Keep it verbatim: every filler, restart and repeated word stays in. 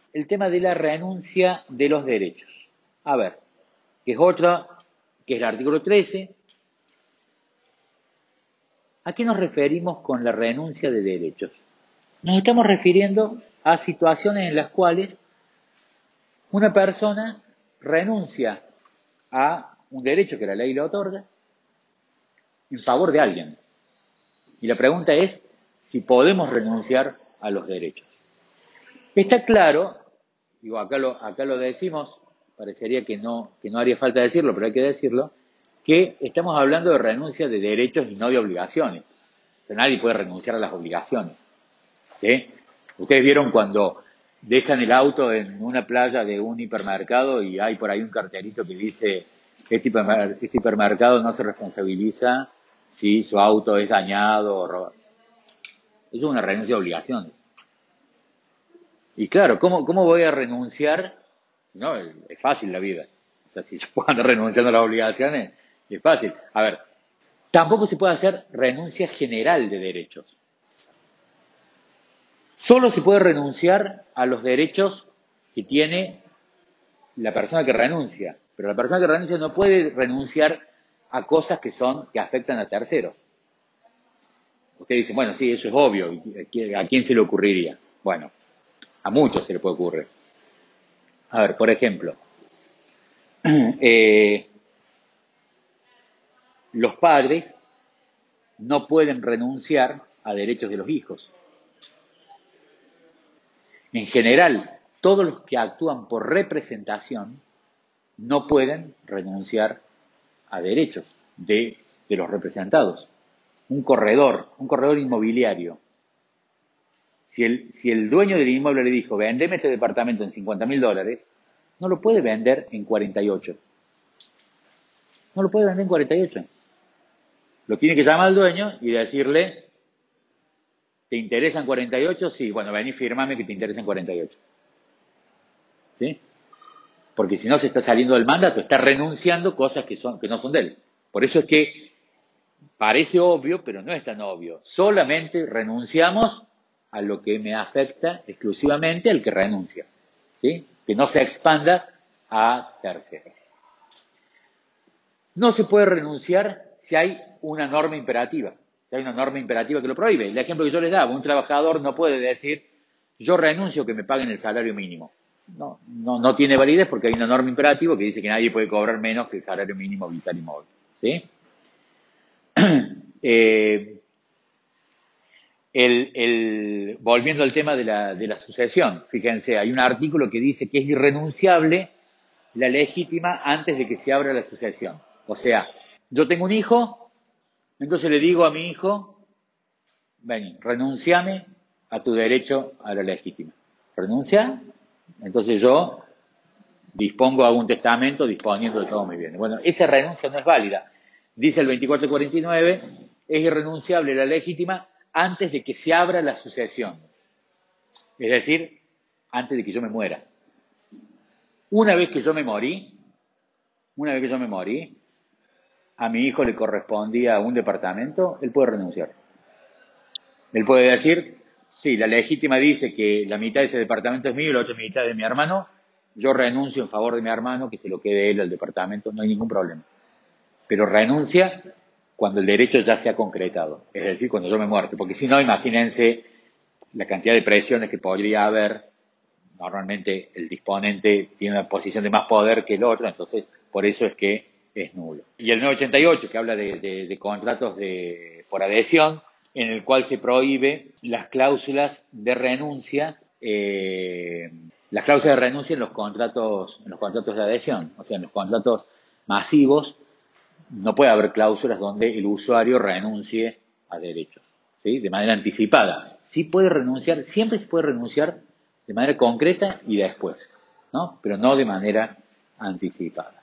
el tema de la renuncia de los derechos. A ver, que es otra, que es el artículo trece. ¿A qué nos referimos con la renuncia de derechos? Nos estamos refiriendo a situaciones en las cuales una persona renuncia a un derecho que la ley le otorga en favor de alguien. Y la pregunta es si podemos renunciar a los derechos. Está claro, digo, acá lo, acá lo decimos, parecería que no, que no haría falta decirlo, pero hay que decirlo, que estamos hablando de renuncia de derechos y no de obligaciones. O sea, nadie puede renunciar a las obligaciones. ¿Sí? Ustedes vieron cuando dejan el auto en una playa de un hipermercado y hay por ahí un cartelito que dice este, hipermer este hipermercado no se responsabiliza si su auto es dañado o robado. Eso es una renuncia a obligaciones. Y claro, ¿cómo, cómo voy a renunciar? No, es fácil la vida. O sea, si yo puedo andar renunciando a las obligaciones, es fácil. A ver, tampoco se puede hacer renuncia general de derechos. Solo se puede renunciar a los derechos que tiene la persona que renuncia, pero la persona que renuncia no puede renunciar a cosas que son, que afectan a terceros. Usted dice, bueno, sí, eso es obvio, ¿a quién se le ocurriría? Bueno, a muchos se le puede ocurrir. A ver, por ejemplo, eh, los padres no pueden renunciar a derechos de los hijos. En general, todos los que actúan por representación no pueden renunciar a derechos de, de los representados. Un corredor, un corredor inmobiliario. Si el, si el dueño del inmueble le dijo, vendeme este departamento en cincuenta mil dólares, no lo puede vender en cuarenta y ocho. No lo puede vender en cuarenta y ocho. Lo tiene que llamar al dueño y decirle, ¿te interesa en cuarenta y ocho? Sí, bueno, vení, firmame que te interesa en cuarenta y ocho. ¿Sí? Porque si no se está saliendo del mandato, está renunciando cosas que, son, que no son de él. Por eso es que parece obvio, pero no es tan obvio. Solamente renunciamos a lo que me afecta exclusivamente al que renuncia. ¿Sí? Que no se expanda a terceros. No se puede renunciar si hay una norma imperativa. Si hay una norma imperativa que lo prohíbe. El ejemplo que yo les daba, un trabajador no puede decir, yo renuncio que me paguen el salario mínimo. No, no, no tiene validez porque hay una norma imperativa que dice que nadie puede cobrar menos que el salario mínimo vital y móvil. ¿Sí? eh, el, el, volviendo al tema de la, de la sucesión, fíjense, hay un artículo que dice que es irrenunciable la legítima antes de que se abra la sucesión. O sea, yo tengo un hijo, entonces le digo a mi hijo, ven, renunciame a tu derecho a la legítima. ¿Renuncia? Entonces yo dispongo, hago un testamento disponiendo de todos mis bienes. Bueno, esa renuncia no es válida. Dice el veinticuatro cuarenta y nueve, es irrenunciable la legítima antes de que se abra la sucesión. Es decir, antes de que yo me muera. Una vez que yo me morí, una vez que yo me morí, a mi hijo le correspondía un departamento, él puede renunciar. Él puede decir, sí, la legítima dice que la mitad de ese departamento es mío y la otra mitad es de mi hermano, yo renuncio en favor de mi hermano, que se lo quede él al departamento, no hay ningún problema. Pero renuncia cuando el derecho ya se ha concretado, es decir, cuando yo me muerte, porque si no, imagínense la cantidad de presiones que podría haber. Normalmente el disponente tiene una posición de más poder que el otro, entonces por eso es que es nulo. Y el novecientos ochenta y ocho, que habla de, de, de contratos de, por adhesión, en el cual se prohíbe las cláusulas de renuncia, eh, las cláusulas de renuncia en los contratos, en los contratos de adhesión, o sea, en los contratos masivos, no puede haber cláusulas donde el usuario renuncie a derechos, ¿sí? De manera anticipada. Sí puede renunciar, siempre se puede renunciar de manera concreta y después, ¿no? Pero no de manera anticipada.